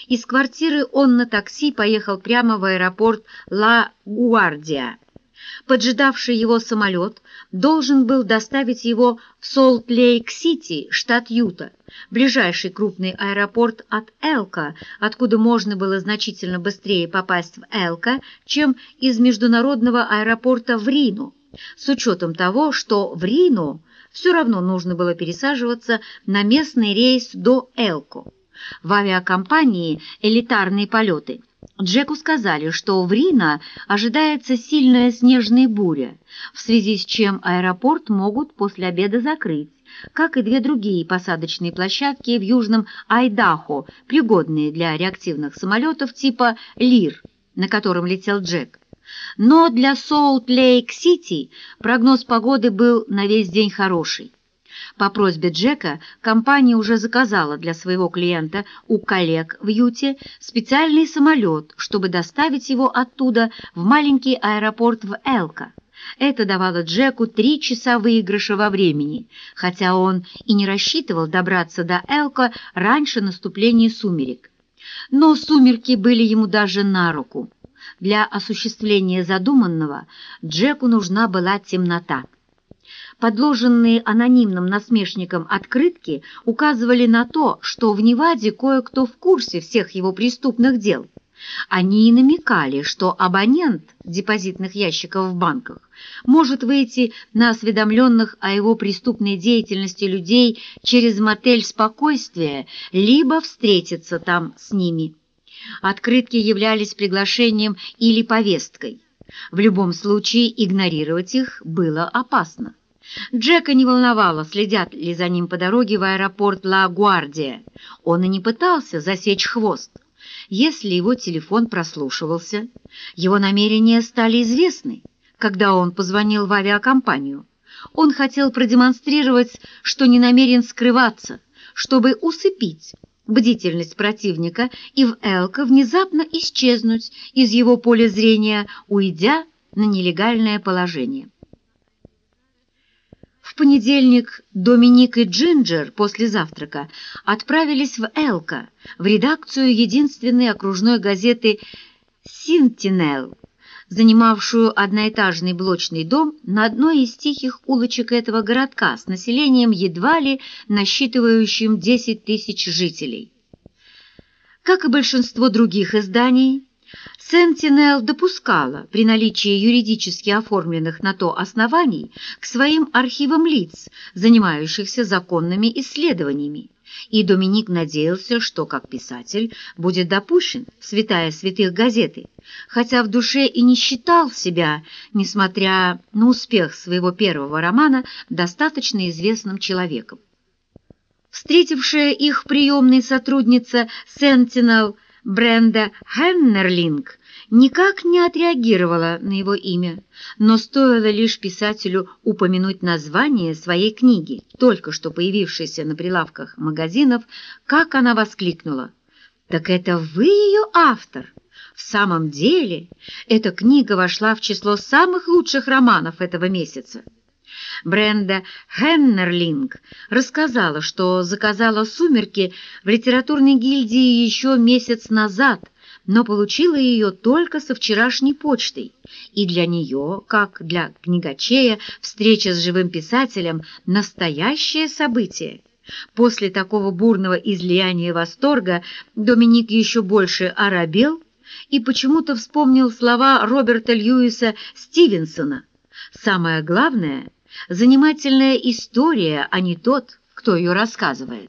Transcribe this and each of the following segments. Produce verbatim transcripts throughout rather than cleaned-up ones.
Из квартиры он на такси поехал прямо в аэропорт Ла-Гуардия. Поджидавший его самолет должен был доставить его в Солт-Лейк-Сити, штат Юта, ближайший крупный аэропорт от Элка, откуда можно было значительно быстрее попасть в Элка, чем из международного аэропорта в Рино, с учетом того, что в Рино все равно нужно было пересаживаться на местный рейс до Элко. В авиакомпании «Элитарные полеты» Джеку сказали, что в Рино ожидается сильная снежная буря, в связи с чем аэропорт могут после обеда закрыть, как и две другие посадочные площадки в Южном Айдахо, пригодные для реактивных самолетов типа «Лир», на котором летел Джек. Но для Солт-Лейк-Сити прогноз погоды был на весь день хороший. По просьбе Джека компания уже заказала для своего клиента у коллег в Юте специальный самолет, чтобы доставить его оттуда в маленький аэропорт в Элко. Это давало Джеку три часа выигрыша во времени, хотя он и не рассчитывал добраться до Элко раньше наступления сумерек. Но сумерки были ему даже на руку. Для осуществления задуманного Джеку нужна была темнота. Подложенные анонимным насмешникам открытки указывали на то, что в Неваде кое-кто в курсе всех его преступных дел. Они и намекали, что абонент депозитных ящиков в банках может выйти на осведомленных о его преступной деятельности людей через мотель «Спокойствие», либо встретиться там с ними. Открытки являлись приглашением или повесткой. В любом случае игнорировать их было опасно. Джека не волновало, следят ли за ним по дороге в аэропорт Ла-Гуардия. Он и не пытался засечь хвост. Если его телефон прослушивался, его намерения стали известны, когда он позвонил в авиакомпанию. Он хотел продемонстрировать, что не намерен скрываться, чтобы усыпить бдительность противника и в Элко внезапно исчезнуть из его поля зрения, уйдя на нелегальное положение. В понедельник Доминик и Джинджер после завтрака отправились в Элко, в редакцию единственной окружной газеты «Сентинел», занимавшую одноэтажный блочный дом на одной из тихих улочек этого городка с населением едва ли насчитывающим десять тысяч жителей. Как и большинство других изданий, «Сентинел» допускала, при наличии юридически оформленных на то оснований, к своим архивам лиц, занимающихся законными исследованиями, и Доминик надеялся, что, как писатель, будет допущен в святая святых газеты, хотя в душе и не считал себя, несмотря на успех своего первого романа, достаточно известным человеком. Встретившая их приемная сотрудница «Сентинел» Бренда Хеннерлинг никак не отреагировала на его имя, но стоило лишь писателю упомянуть название своей книги, только что появившейся на прилавках магазинов, как она воскликнула: «Так это вы ее автор? В самом деле, эта книга вошла в число самых лучших романов этого месяца». Бренда Хеннерлинг рассказала, что заказала «Сумерки» в литературной гильдии еще месяц назад, но получила ее только со вчерашней почтой, и для нее, как для книгачея, встреча с живым писателем – настоящее событие. После такого бурного излияния восторга Доминик еще больше оробел и почему-то вспомнил слова Роберта Льюиса Стивенсона: «Самое главное – занимательная история, а не тот, кто ее рассказывает».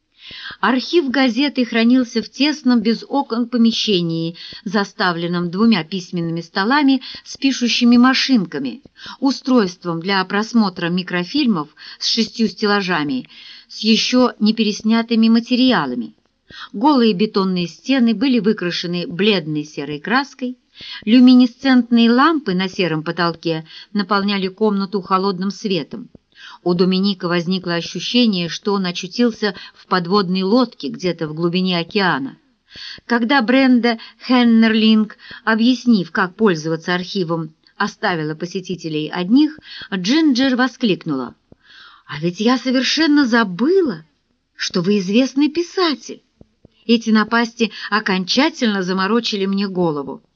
Архив газеты хранился в тесном без окон помещении, заставленном двумя письменными столами с пишущими машинками, устройством для просмотра микрофильмов с шестью стеллажами, с еще не переснятыми материалами. Голые бетонные стены были выкрашены бледной серой краской, люминесцентные лампы на сером потолке наполняли комнату холодным светом. У Доминика возникло ощущение, что он очутился в подводной лодке где-то в глубине океана. Когда Бренда Хеннерлинг, объяснив, как пользоваться архивом, оставила посетителей одних, Джинджер воскликнула: «А ведь я совершенно забыла, что вы известный писатель». Эти напасти окончательно заморочили мне голову.